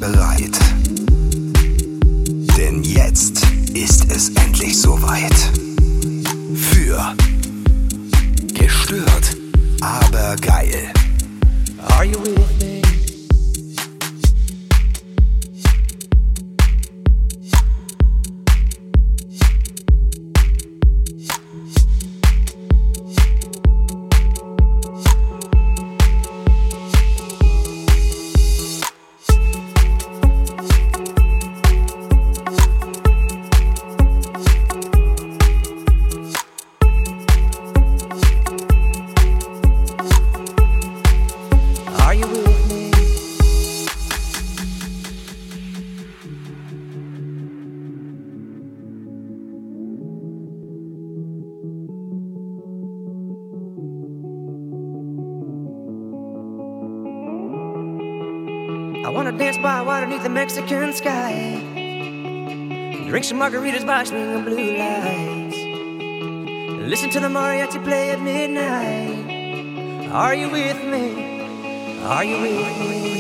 bereit? Denn jetzt ist es endlich soweit. Für gestört, aber geil. Are you with me? I wanna dance by water beneath the Mexican sky, drink some margaritas by swinging blue lights, listen to the mariachi play at midnight. Are you with me? Are you with me?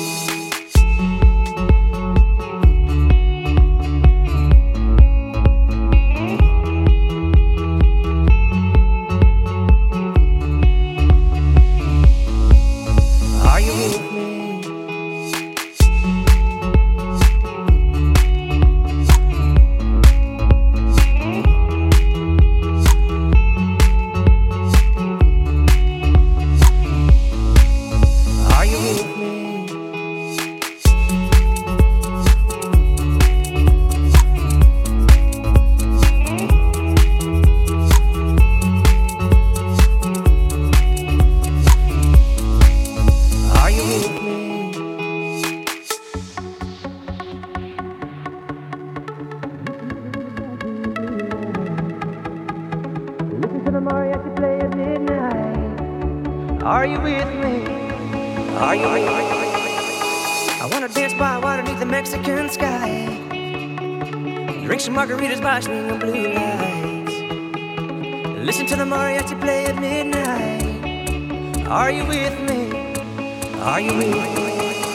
Are you with me? Are you with me? I wanna dance by water beneath the Mexican sky, drink some margaritas by swinging blue lights, listen to the mariachi play at midnight. Are you with me? Are you with me?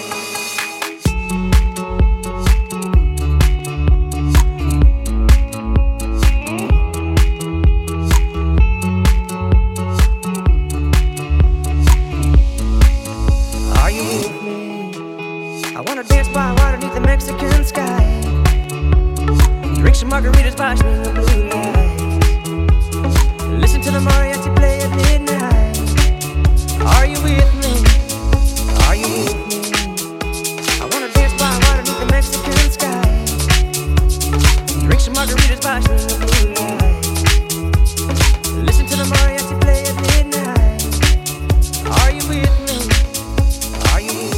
Mexican sky, drink some margaritas by swinging blue lights, listen to the mariachi play at midnight. Are you with me? Are you with me? I wanna dance by water beneath the Mexican sky, drink some margaritas by swinging blue lights, listen to the mariachi play at midnight. Are you with me? Are you with me?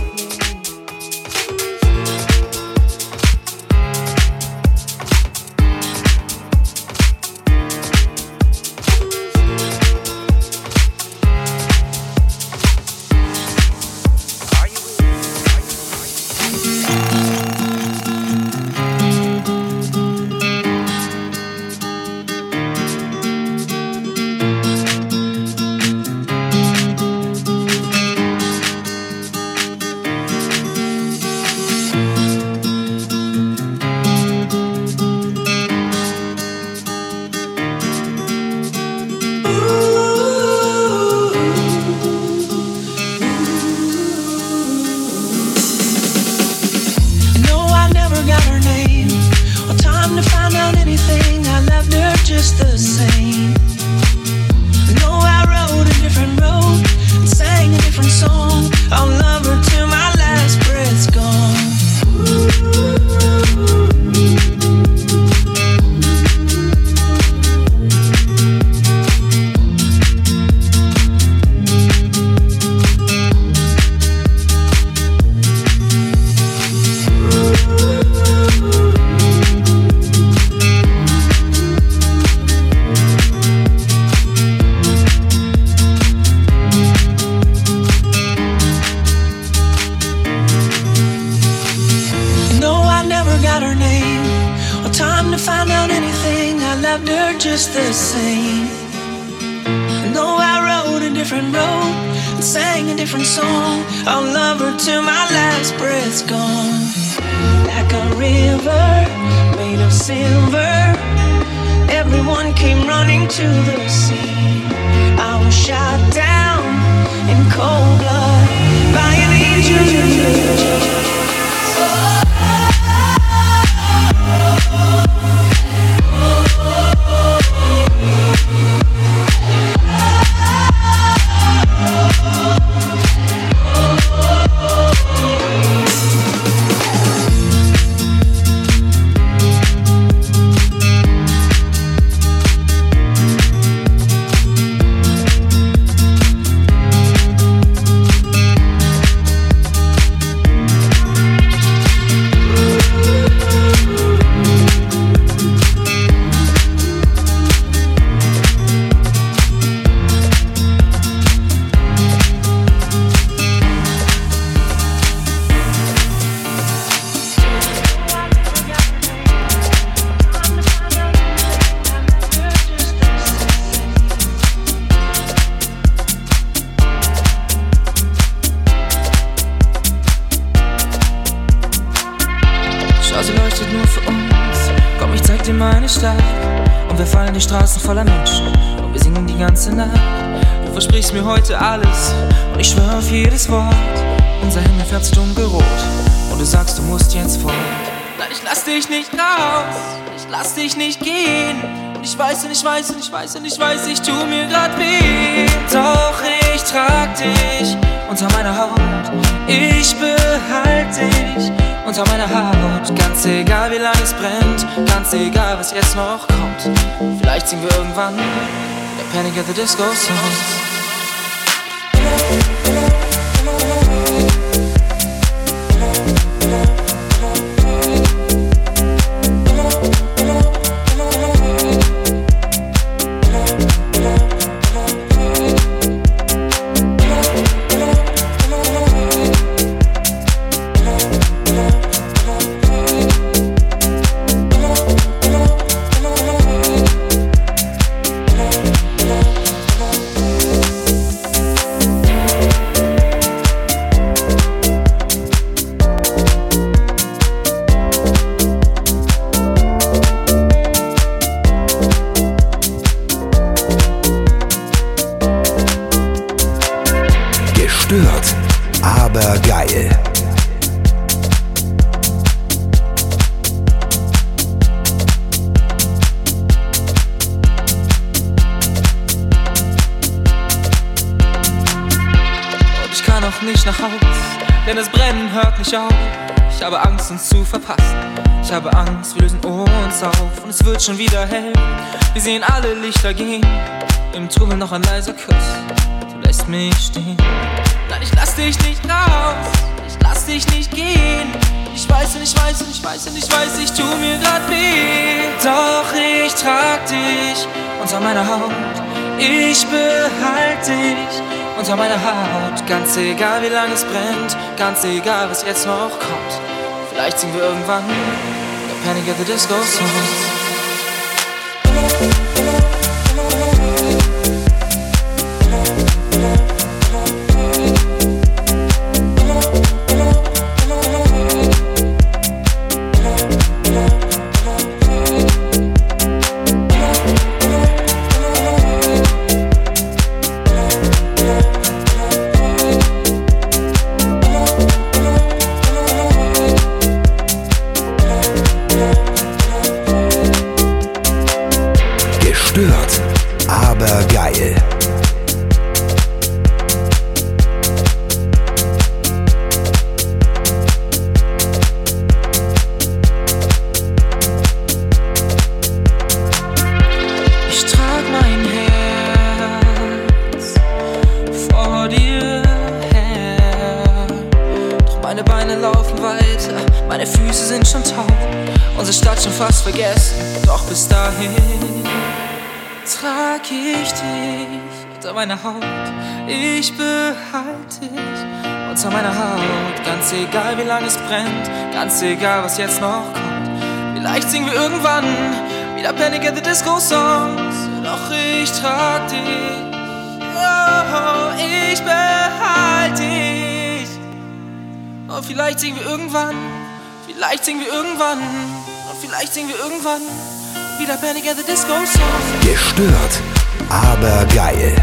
Just the same. No, I rode a different road and sang a different song. I'll love her till my last breath's gone. Just the same. No, I rode a different road and sang a different song. I'll love her till my last breath's gone. Like a river made of silver, everyone came running to the sea. I was shot down in cold blood by an angel. Und wir fallen die Straßen voller Menschen und wir singen die ganze Nacht. Du versprichst mir heute alles und ich schwöre auf jedes Wort. Unser Himmel färbt dunkelrot und du sagst, du musst jetzt fort. Nein, ich lass dich nicht raus, ich lass dich nicht gehen. Und ich weiß und ich weiß und ich weiß und ich weiß, ich tu mir grad weh. Doch ich trag dich unter meiner Haut, ich behalte dich unter meiner Haut. Ganz egal wie lange es brennt, ganz egal was jetzt noch kommt. Vielleicht singen wir irgendwann der Panic at the Disco Song. Gestört, aber geil. Und ich kann auch nicht nach Haus, denn das Brennen hört nicht auf. Ich habe Angst, uns zu verpassen. Ich habe Angst, wir lösen uns auf und es wird schon wieder hell. Wir sehen alle Lichter gehen, im Trubel noch ein leiser Kuss. Du lässt mich stehen. Nein, ich lass dich nicht raus, ich lass dich nicht gehen. Ich weiß und ich weiß und ich weiß und ich weiß, ich tu mir grad weh. Doch ich trag dich unter meiner Haut, ich behalte dich unter meiner Haut. Ganz egal wie lange es brennt, ganz egal was jetzt noch kommt. Vielleicht singen wir irgendwann der Panic at the Disco Song. Gestört, aber geil. Ich trag mein Herz vor dir her, doch meine Beine laufen weiter, meine Füße sind schon taub, unsere Stadt schon fast vergessen, doch bis dahin trag ich dich unter meiner Haut, ich behalte dich unter meiner Haut. Ganz egal wie lange es brennt, ganz egal was jetzt noch kommt. Vielleicht singen wir irgendwann wieder Panic at the Disco Songs. Doch ich trag dich, oh, ich behalte vielleicht singen wir irgendwann, vielleicht singen wir irgendwann, und vielleicht singen wir irgendwann wieder Panic at the Disco Song. Gestört, aber geil.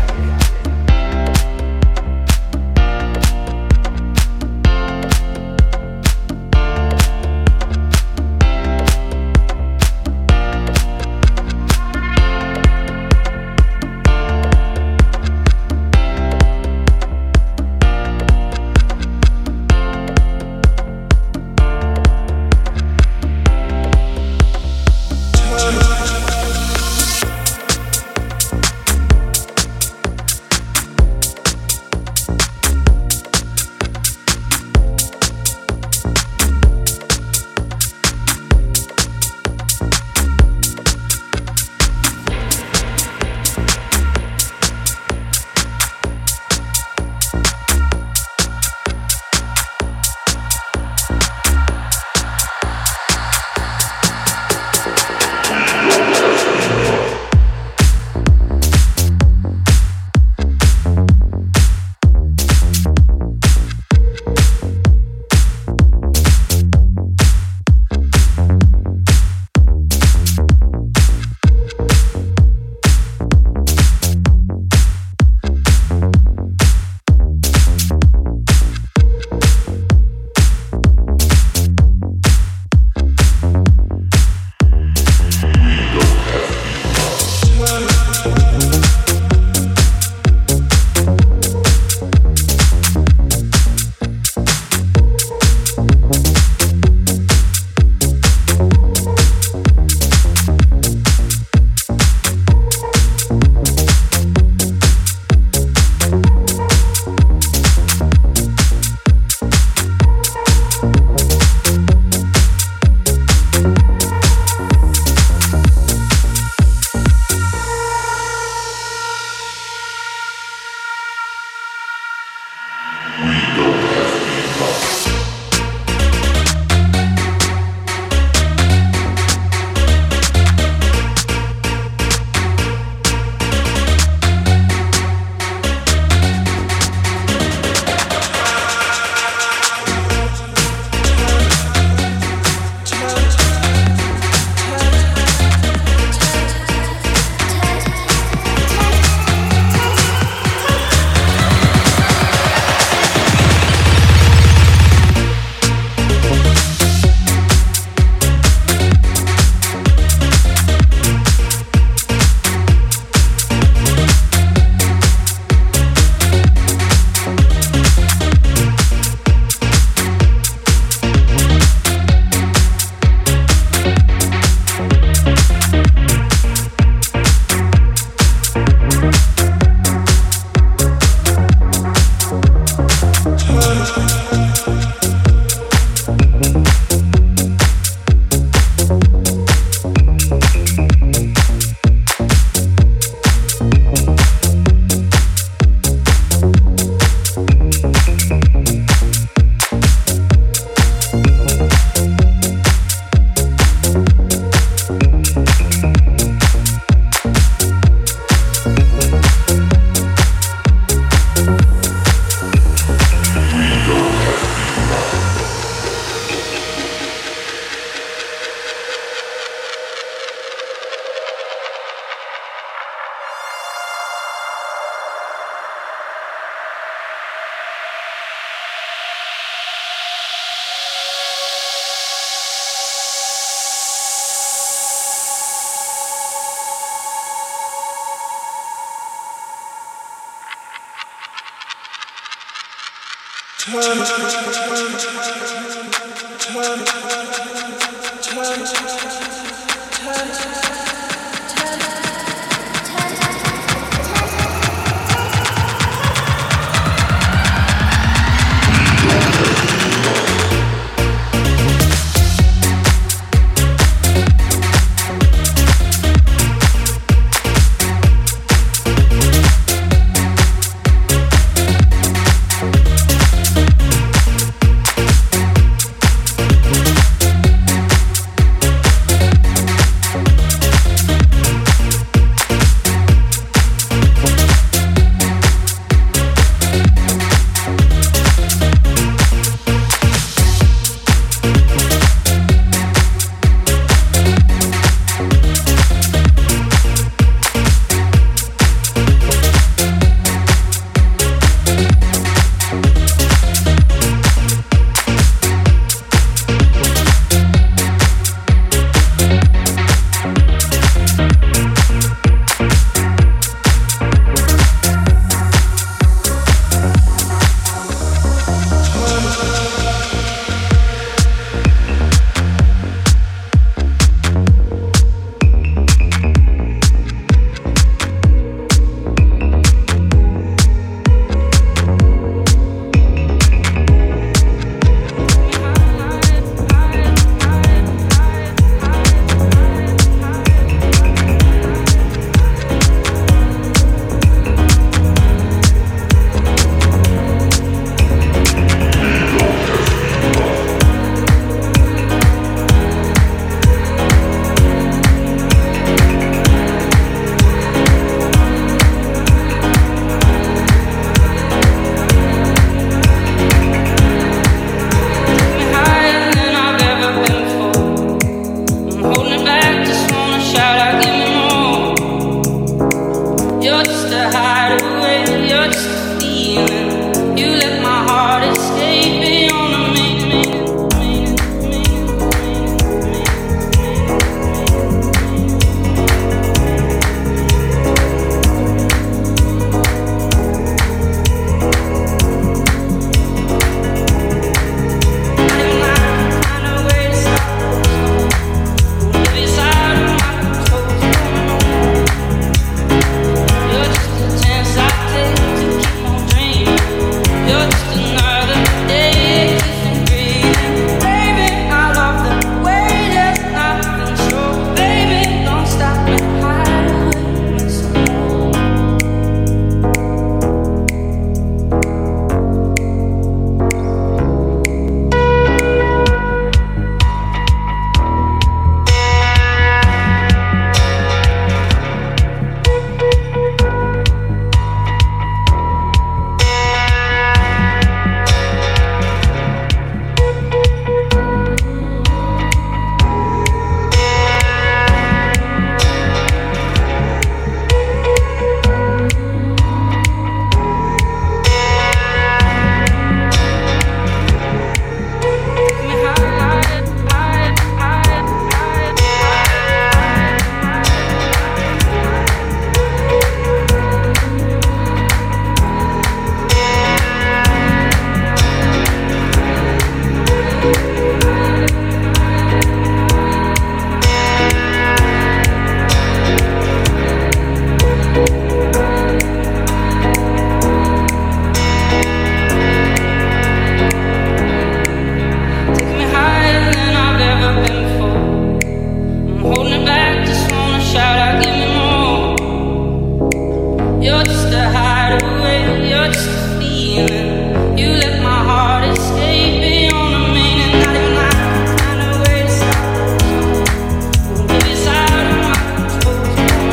feeling. You let my heart escape beyond the main, and not even I can find a way to stop it. Maybe it's out of my control.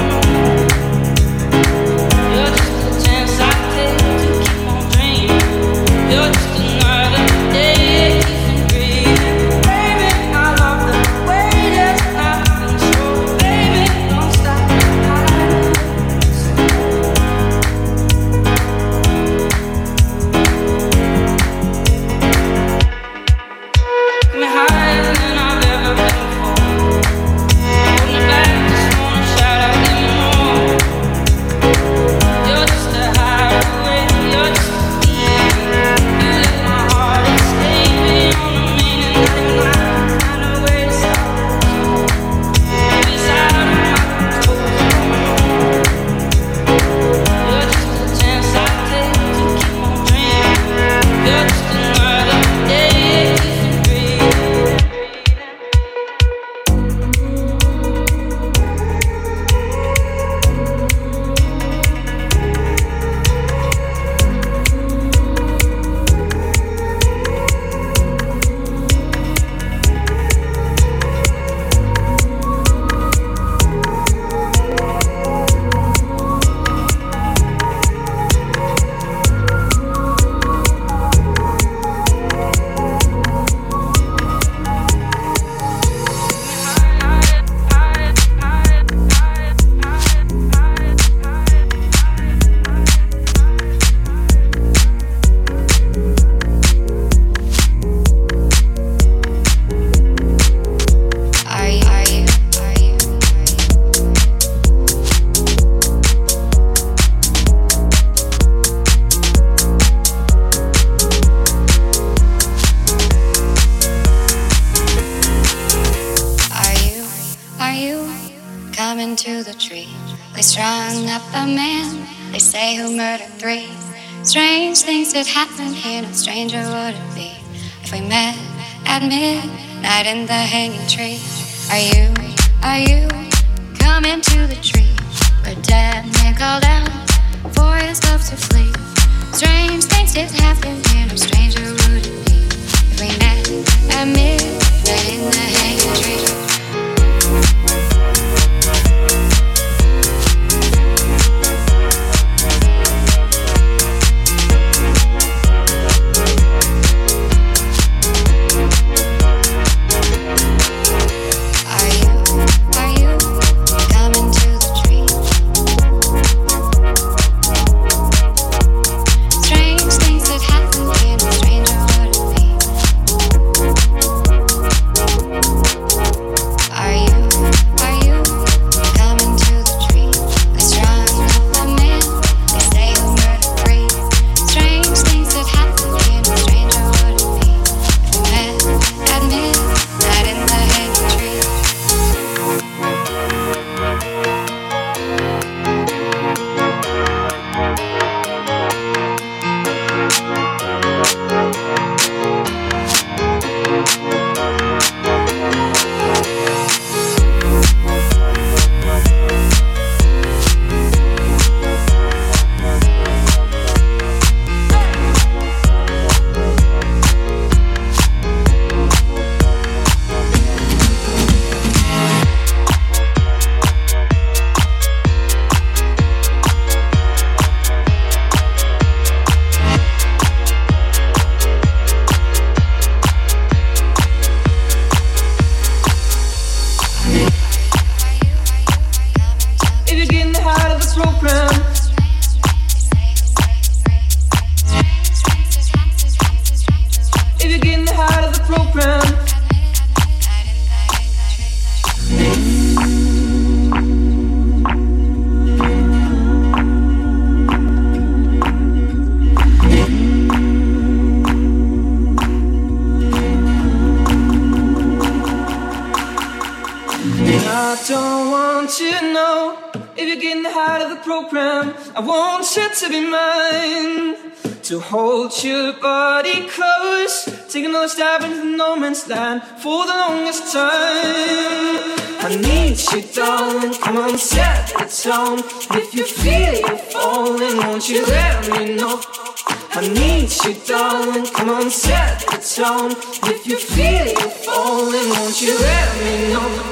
You're just a chance I take to keep on dreaming. You're just another day that keeps me breathing. Baby, I love the way there's nothing, so baby, don't stop hiding. Get me higher than I've ever been before. Hold me back, just wanna shout out, give me more. You're just a hideaway, you're just a feeling. You let my heart escape beyond the main, and not even I can find a way to stop it. Maybe it's out of my control. You're just a chance I take to keep on dreaming. You're just another day that keeps me breathing. Are you coming to the tree? They strung up a man, they say, who murdered 3. Strange things that happen here, no stranger would it be if we met at midnight in the hanging tree. Are you coming to the tree where dead men called out for his love to flee? Strange things that happen here, no stranger would it be if we met at midnight in the hanging tree. Are you coming to the tree? Strange things that happen here, no stranger would it be. Are you coming to the tree? They strung up a man, they say, who murdered 3. Strange things that happen here, no stranger would it be if we met at midnight in the hanging tree. If you're getting out of the program, if you're getting out of the program, I don't want you to know. If you're getting out of the program, I want you to be mine. To hold your body close, take another stab into no man's land for the longest time. I need you, darling, come on, set the tone. If you feel you're falling, won't you let me know? I need you, darling. Come on, set the tone. If you feel you're falling, won't you let me know?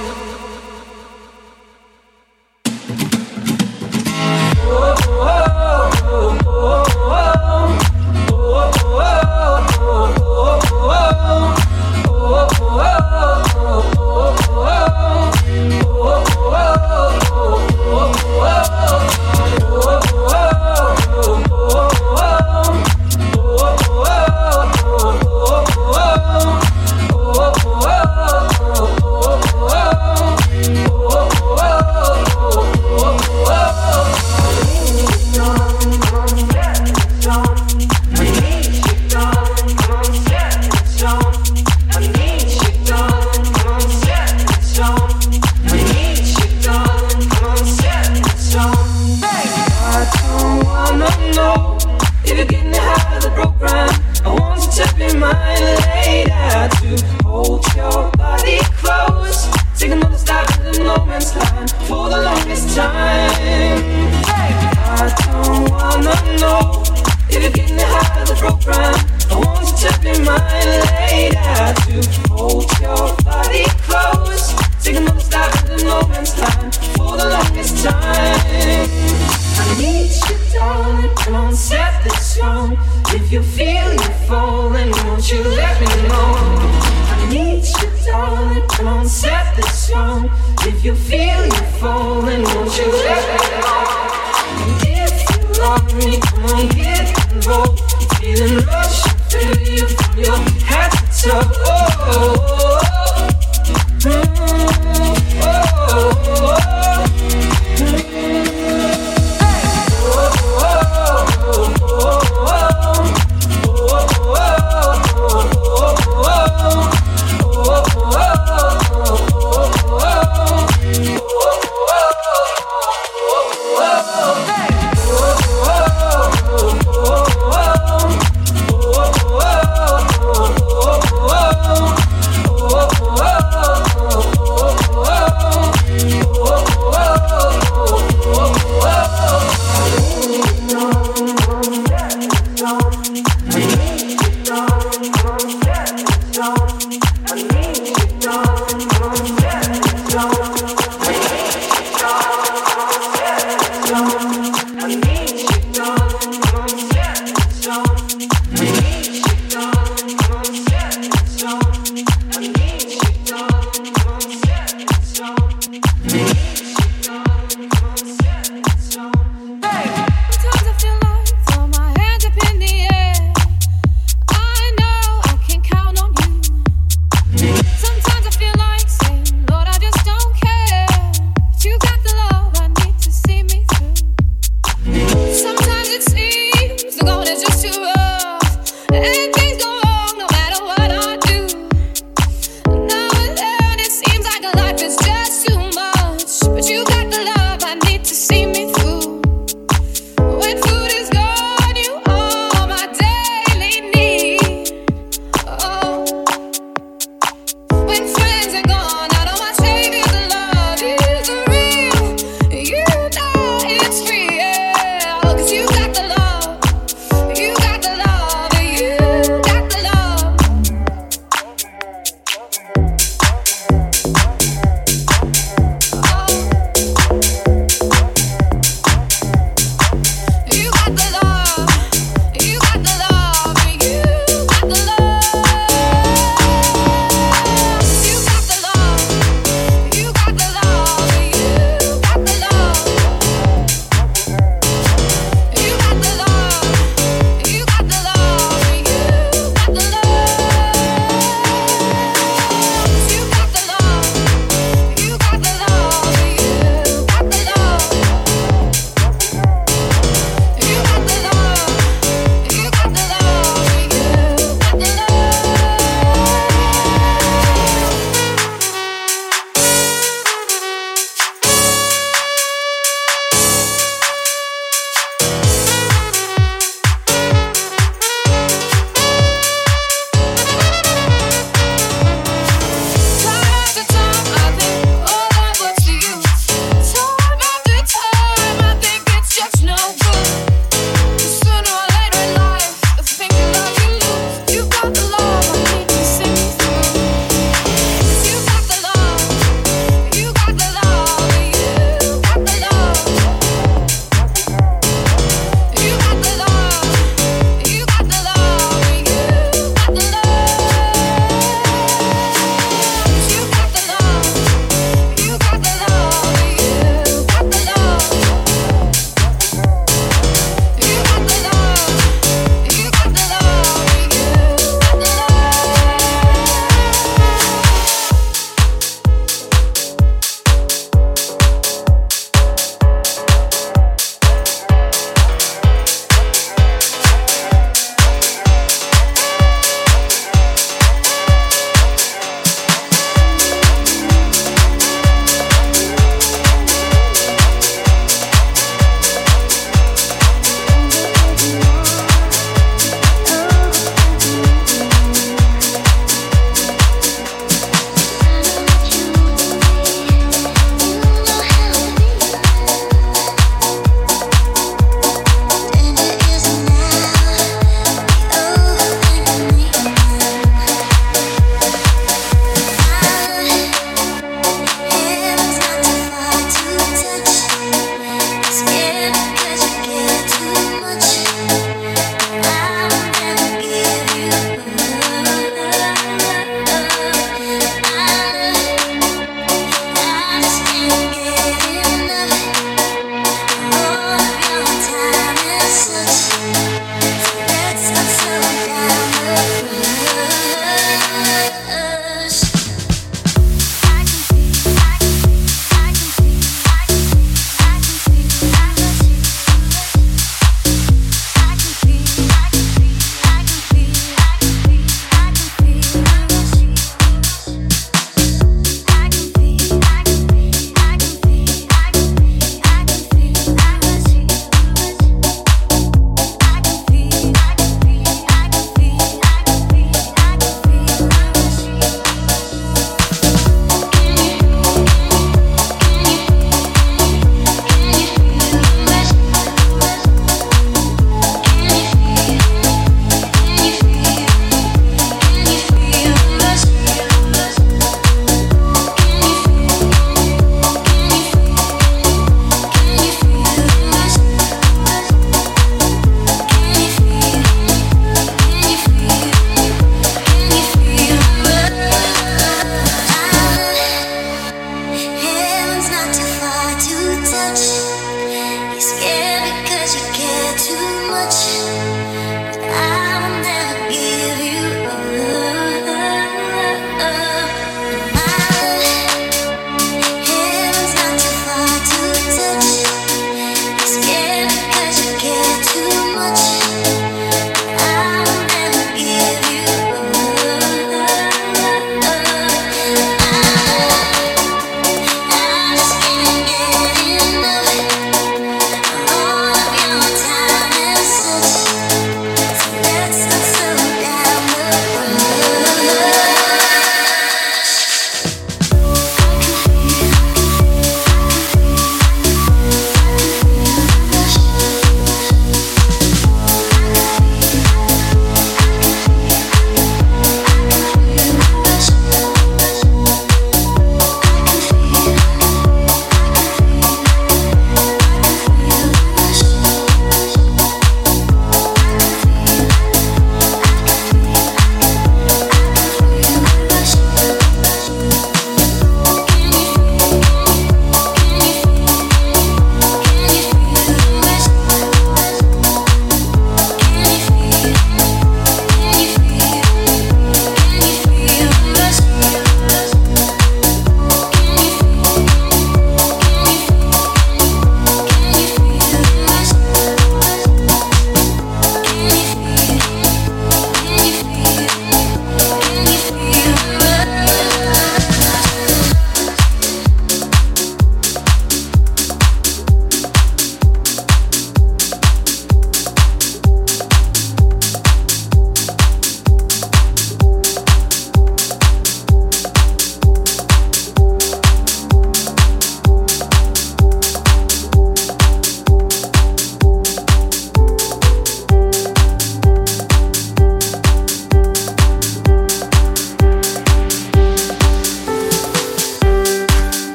You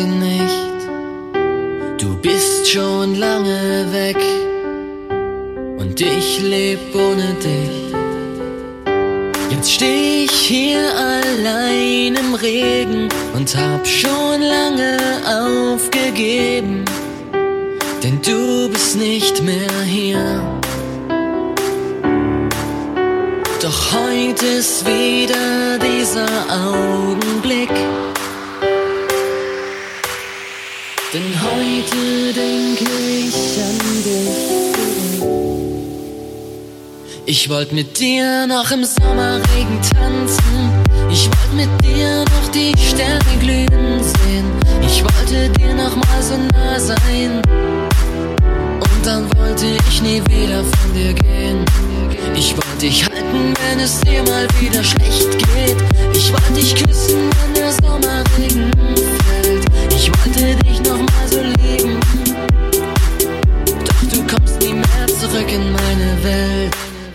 sie nicht. Du bist schon lange weg und ich leb ohne dich. Jetzt steh ich hier allein im Regen und hab schon lange aufgegeben, denn du bist nicht mehr hier. Doch heute ist wieder dieser Augenblick, denn heute denke ich an dich. Ich wollt mit dir noch im Sommerregen tanzen, ich wollt mit dir noch die Sterne glühen sehen, ich wollte dir noch mal so nah sein, und dann wollte ich nie wieder von dir gehen. Ich wollte dich halten, wenn es dir mal wieder schlecht geht, ich wollte dich küssen, wenn der Sommerregen fällt, ich wollte dich noch mal so lieben, doch du kommst nie mehr zurück in meine Welt.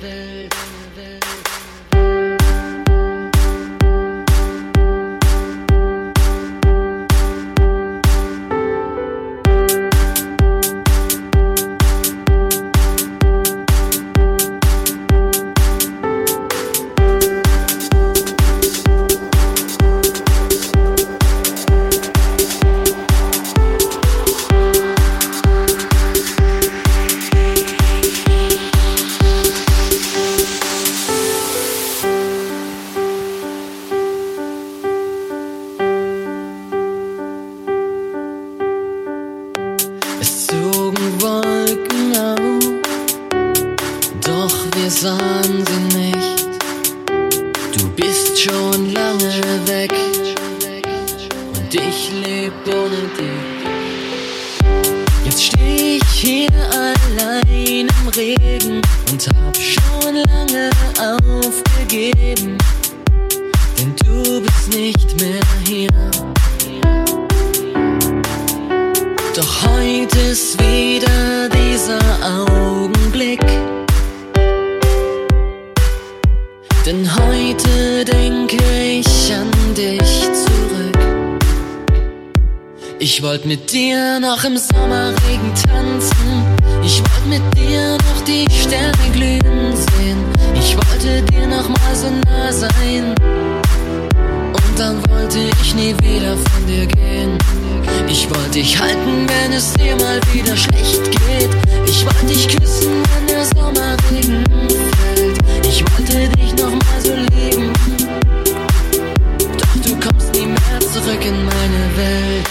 Ich wollt mit dir noch im Sommerregen tanzen, ich wollt mit dir noch die Sterne glühen sehen, ich wollte dir noch mal so nah sein, und dann wollte ich nie wieder von dir gehen. Ich wollte dich halten, wenn es dir mal wieder schlecht geht, ich wollte dich küssen, wenn der Sommerregen fällt, ich wollte dich noch mal so lieben, doch du kommst nie mehr zurück in meine Welt.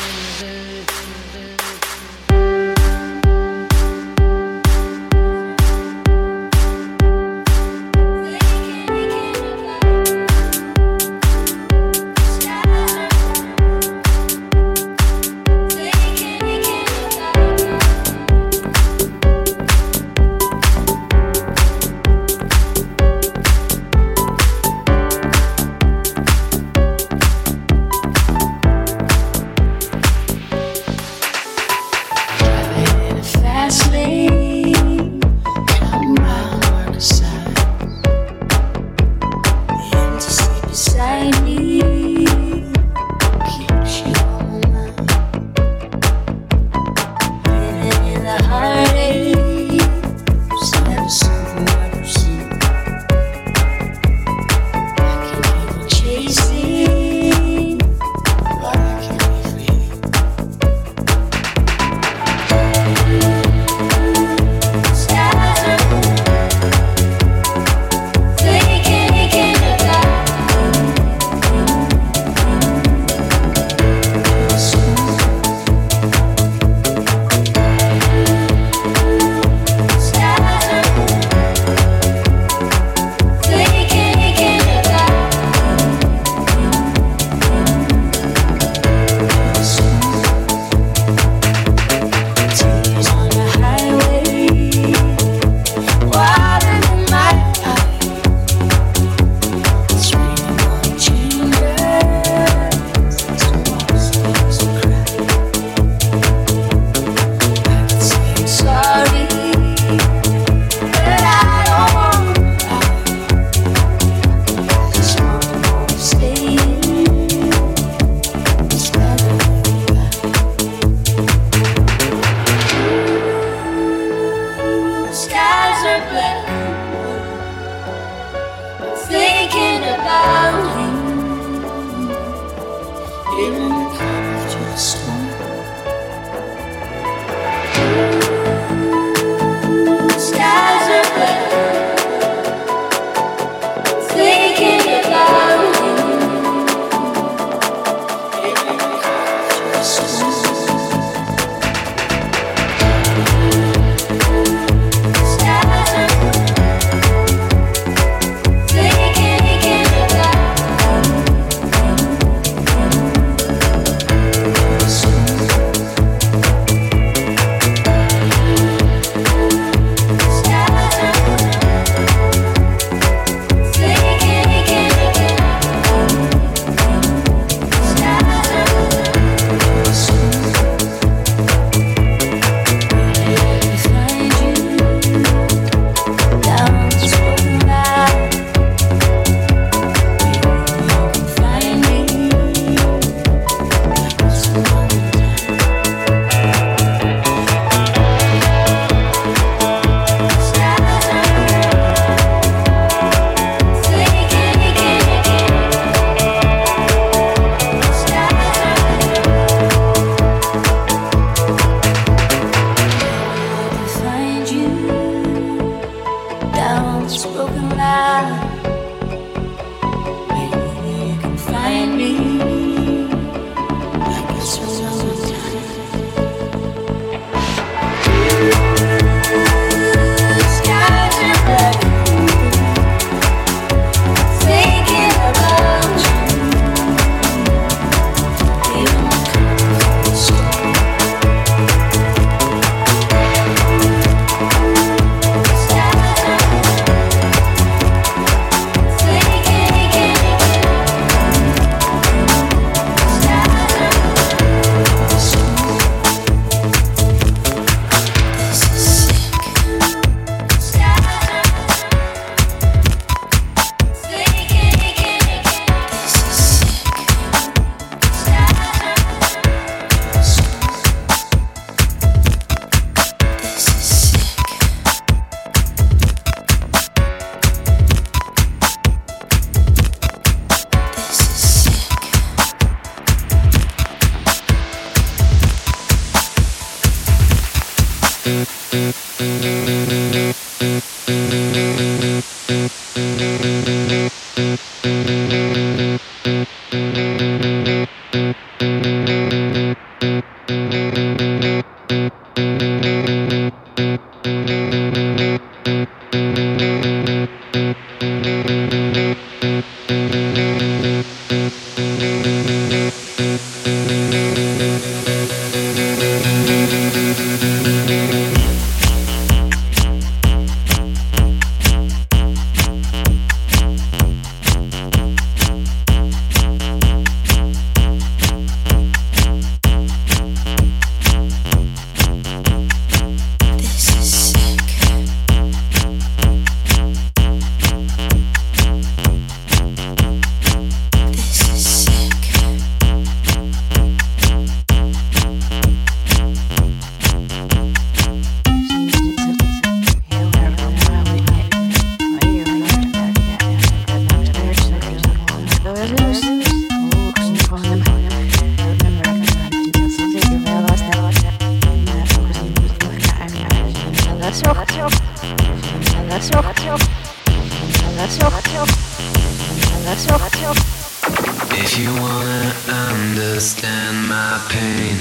If you wanna understand my pain,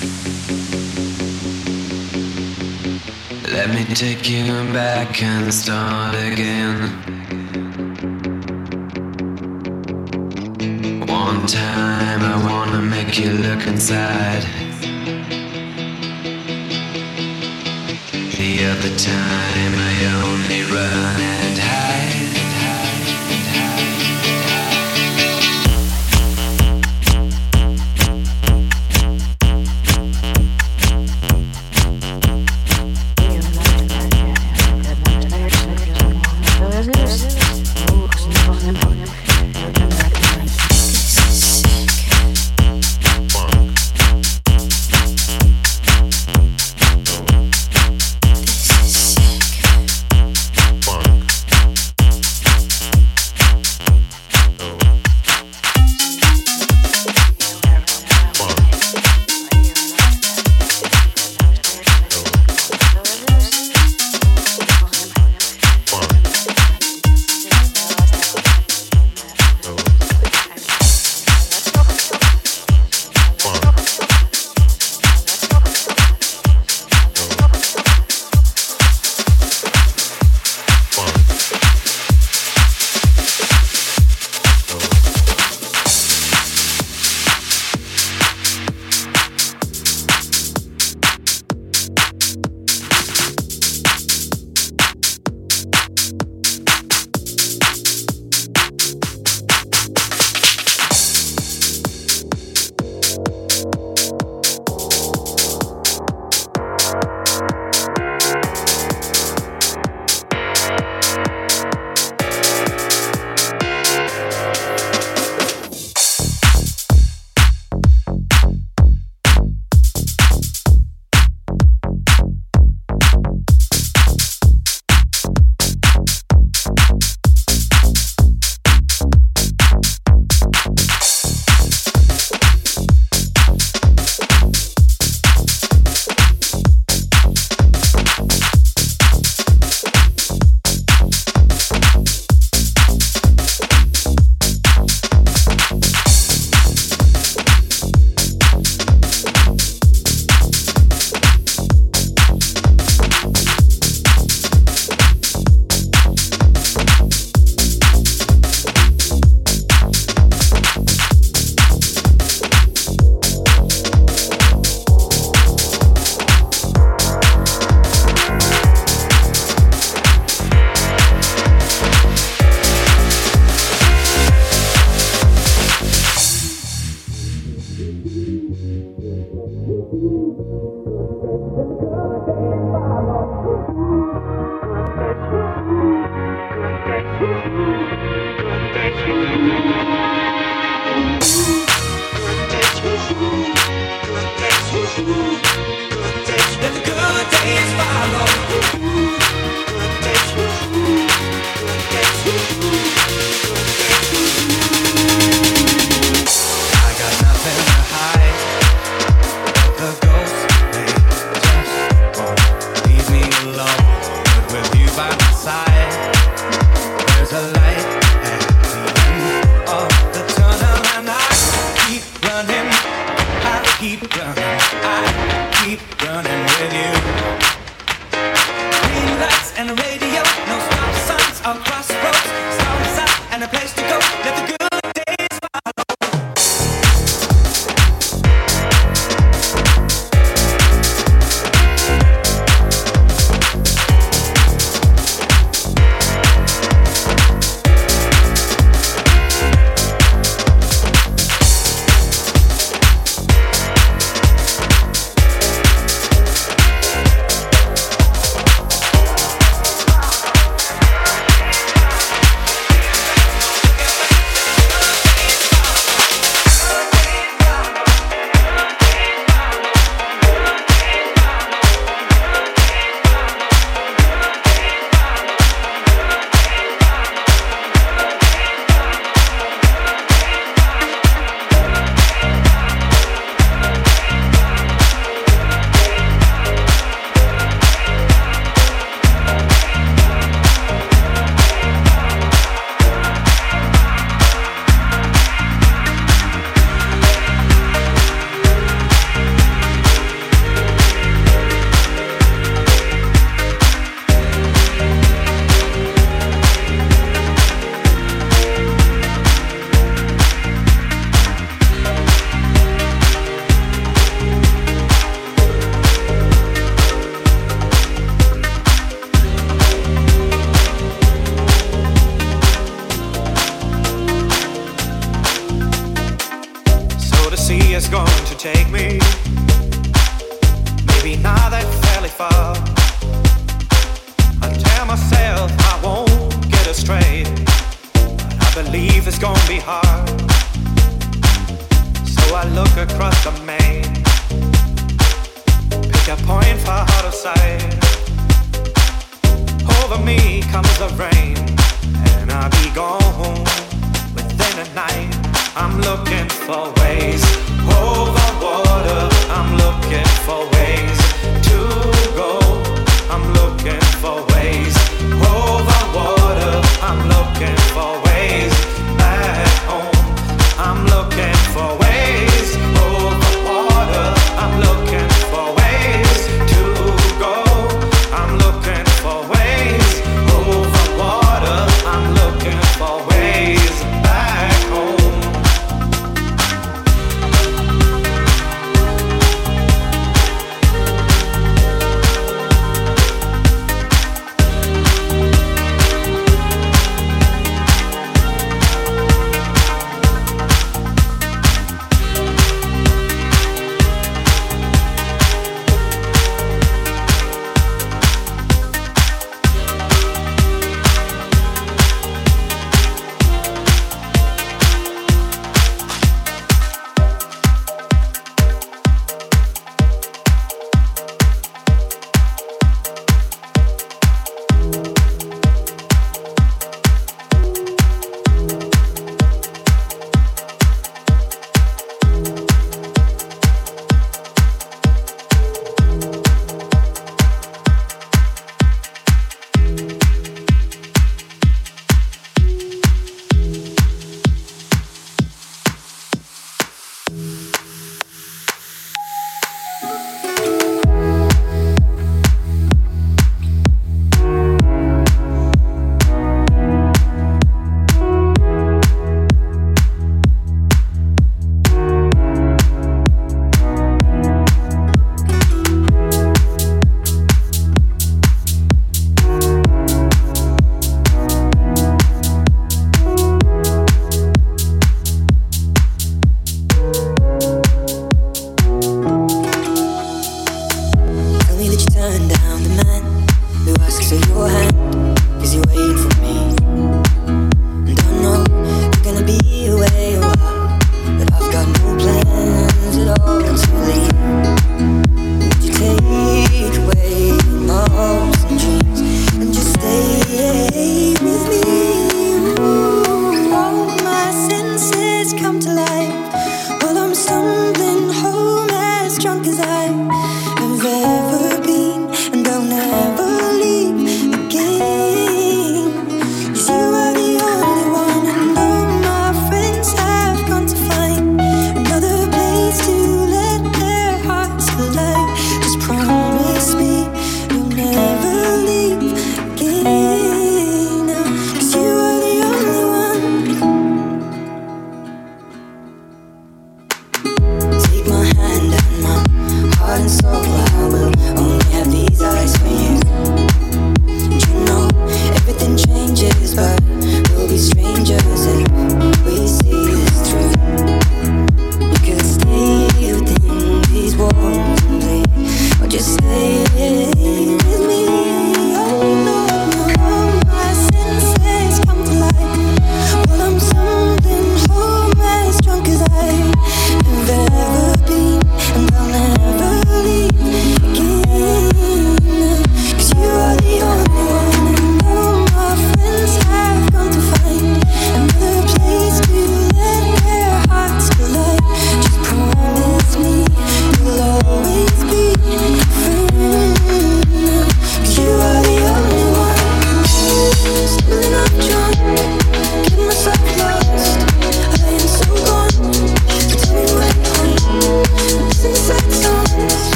let me take you back and start again. One time I wanna make you look inside. The other time I only run and hide. Funk. I keep running with you. Green lights and a radio, no stop signs or crossroads. Stars out and a place to go. Let the good days follow. Take me, maybe not that fairly far. I tell myself I won't get astray, but I believe it's gonna be hard. So I look across the main, pick a point for out of sight. Over me comes the rain, and I'll be gone within a night. I'm looking for ways over water, I'm looking for ways to go. I'm looking for ways over water, I'm looking for ways back home. I'm looking for ways over water, I'm looking for ways to go. I'm looking for ways over water, I'm looking for ways back home.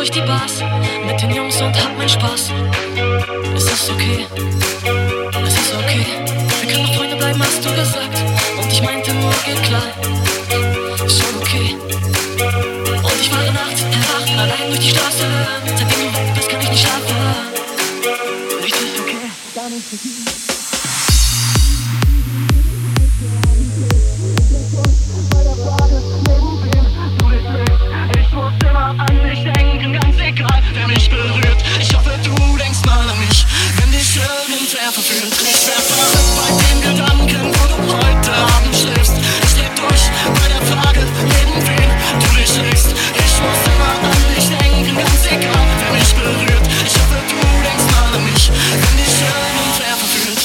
durch die Bars mit den Jungs und hab meinen Spaß. Es ist okay, es ist okay. Wir können noch Freunde bleiben, hast du gesagt. Und ich meinte nur, geht klar. Ist schon okay. Und ich fahre nachts erwacht, allein durch die Straße. Seitdem du weg bist, kann ich nicht schlafen. Richtig okay, gar nicht okay. An mich denken, ganz egal, wer mich berührt. Ich hoffe, du denkst mal an mich, wenn dich irgendwer verführt. Ich wär verrückt bei den Gedanken, wo du heute Abend schläfst. Ich leb durch bei der Frage, neben wen du dich legst. Ich muss immer an dich denken, ganz egal, wer mich berührt. Ich hoffe, du denkst mal an mich, wenn dich irgendwer verführt.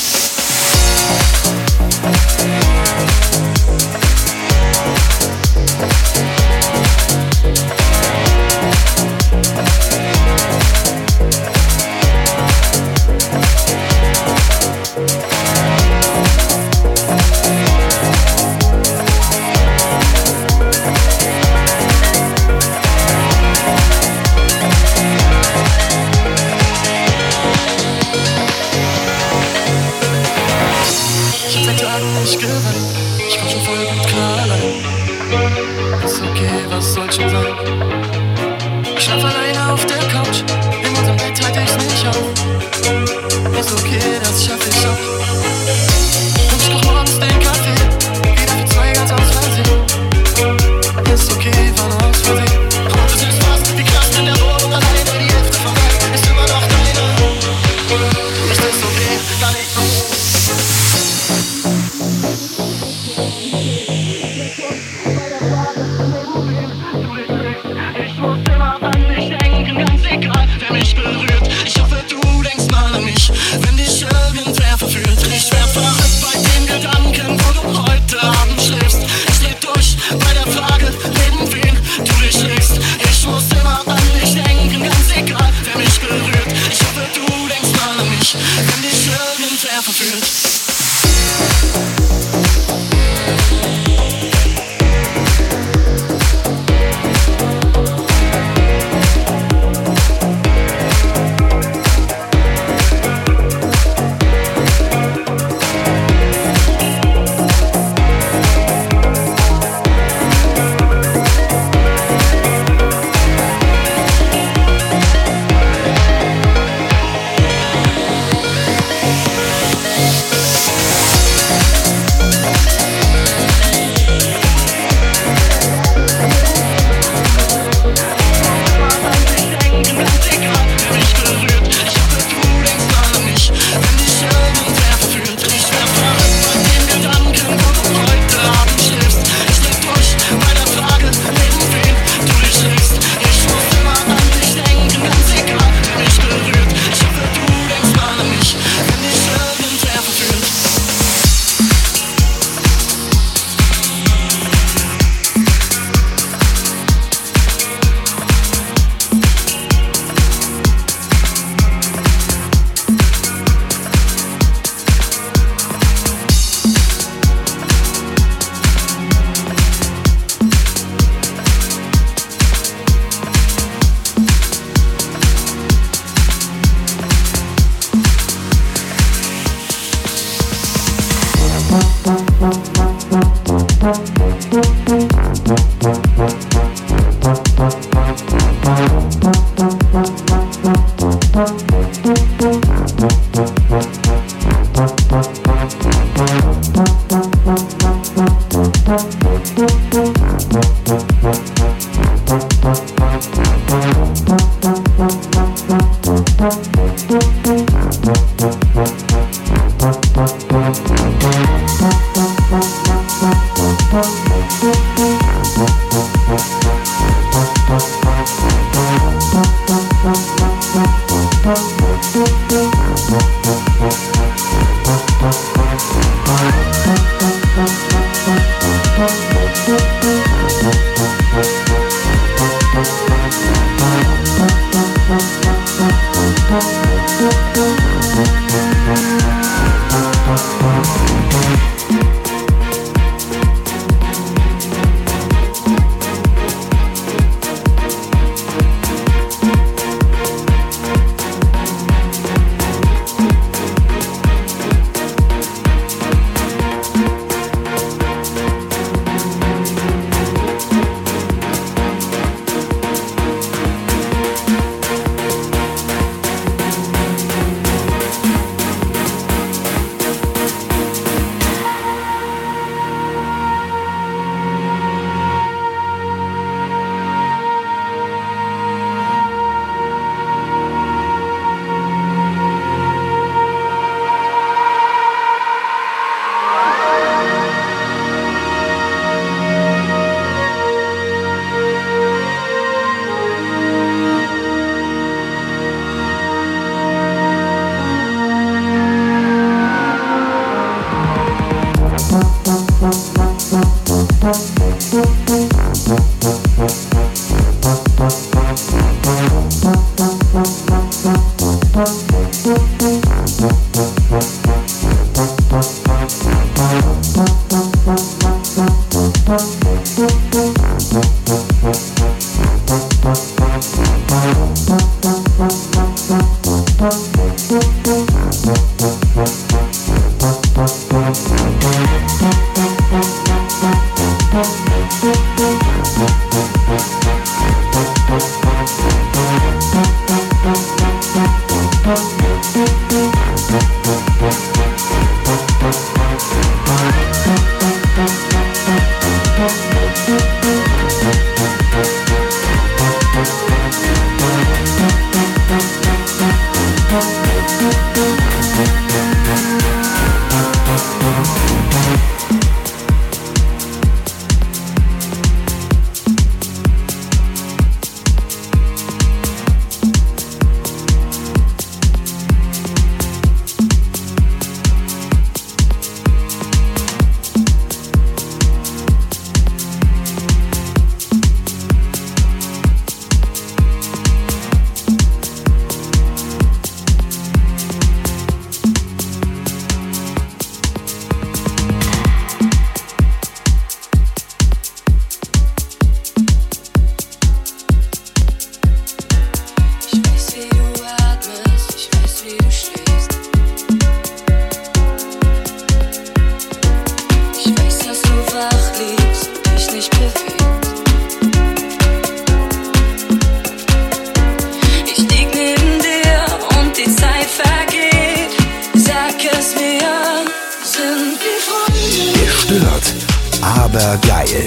aber geil.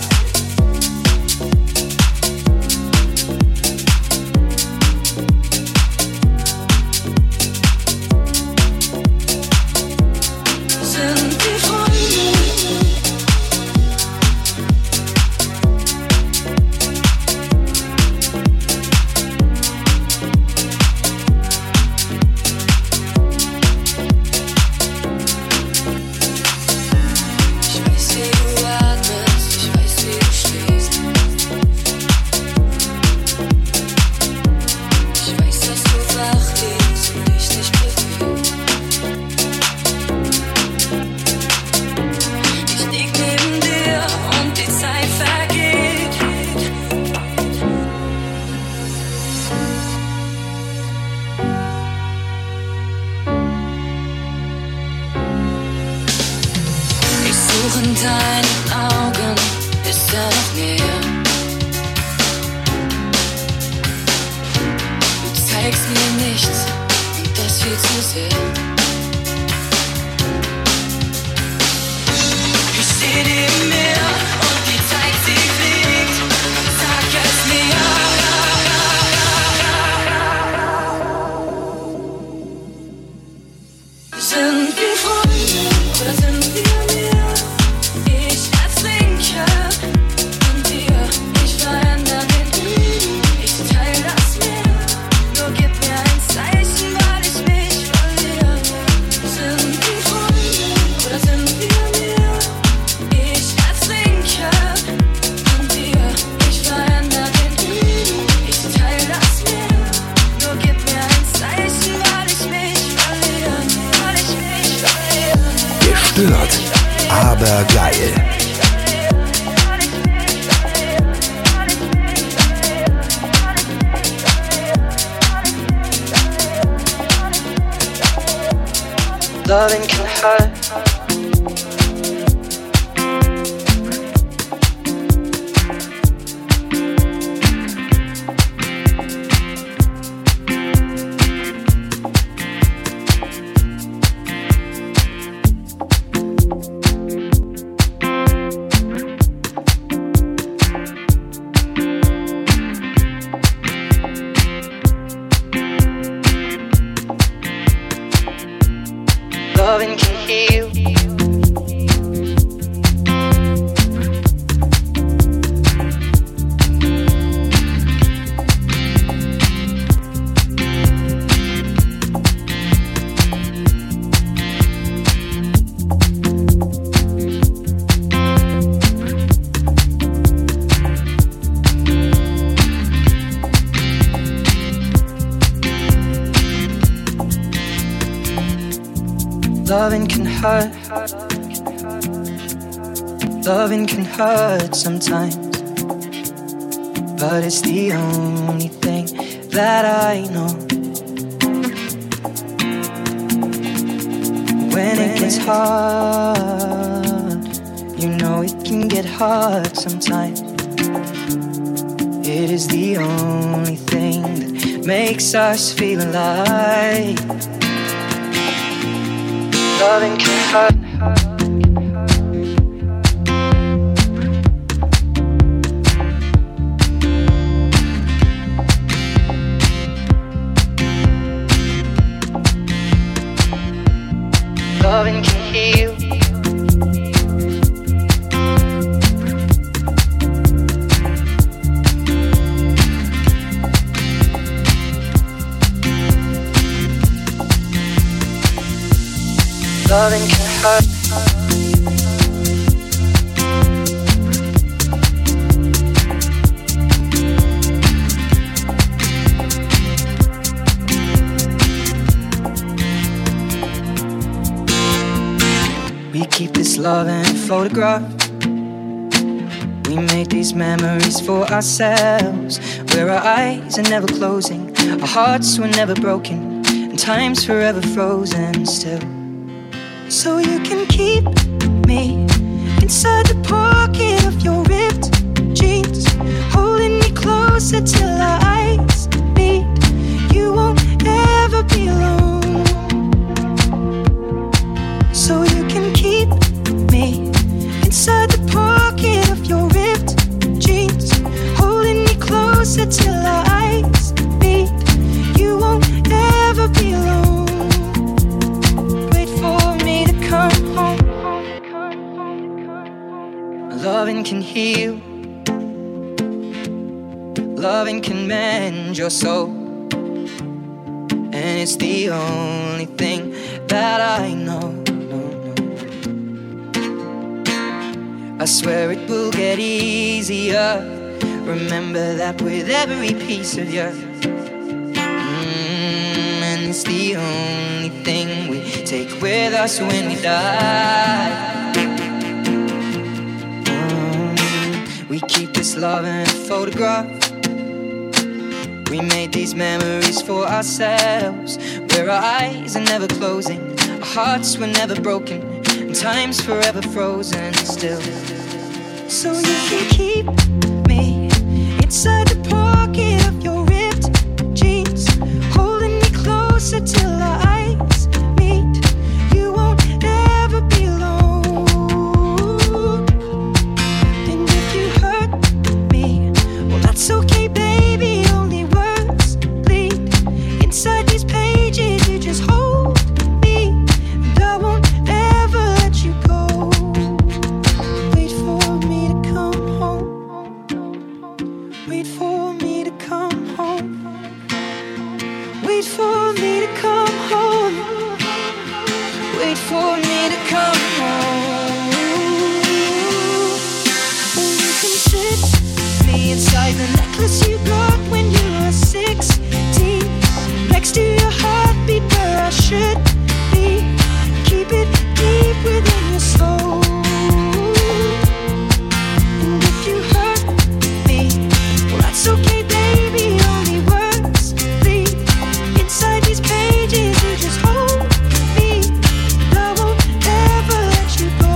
In deinen Augen ist noch mehr. Du zeigst mir nichts und das viel zu sehr. Ich steh neben mir und die Zeit, sie fliegt. Sag es mir. Sind wir Freunde oder sind wir mehr? Ich erzwinke an dir, ich verändere den ich teile das Meer. Nur gib mir ein Zeichen, weil ich mich verliere. Sind wir Freunde oder sind wir mehr? Ich erzwinke an dir, ich verändere den ich teile das Meer. Nur gib mir ein Zeichen, weil ich mich verliere. Gestört, aber geil. Loving can hurt. Loving can heal. Loving can hurt. Loving can hurt sometimes, but it's the only thing that I know. When it gets hard, you know it can get hard sometimes. It is the only thing that makes us feel alive. Loving can hurt. Loving can heal. Loving can hurt. We keep this love in a photograph. We make these memories for ourselves, where our eyes are never closing, our hearts were never broken, and time's forever frozen still. So you can keep me inside the pocket of your ripped jeans, holding me closer till our eyes meet. You won't ever be alone. So you can keep me inside the pocket heal. Loving can mend your soul, and it's the only thing that I know. I swear it will get easier. Remember that with every piece of you. And it's the only thing we take with us when we die. We keep this love in a photograph. We made these memories for ourselves, where our eyes are never closing, our hearts were never broken, and time's forever frozen still. So you can keep me inside the pocket of your ripped jeans, holding me closer till our eyes meet. You won't ever be alone. And if you hurt me, well, that's okay, baby. Only words bleed inside these pages. You just hold me, and I won't ever let you go. Wait for me to come home. Wait for me to come home. Wait for me to come home. Wait for me to come home. And you can sit me inside the necklace you got when you were 16, next to your heartbeat where I should be. Keep it deep within your soul. And if you hurt me, well, that's okay, baby. Only words bleed inside these pages. You just hold me, and I won't ever let you go.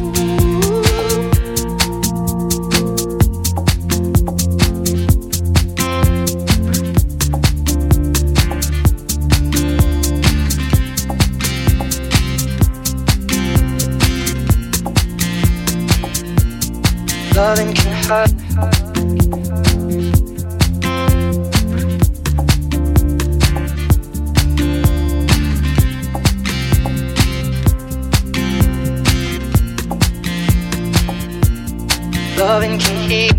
Loving can hurt. Loving can heal.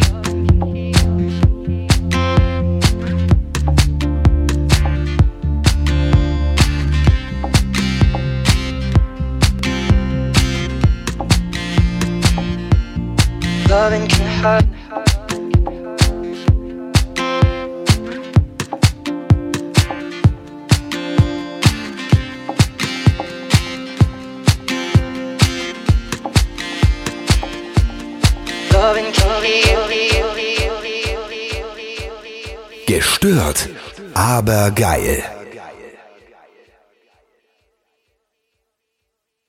Loving can hurt. Loving can heal. Gestört, aber geil.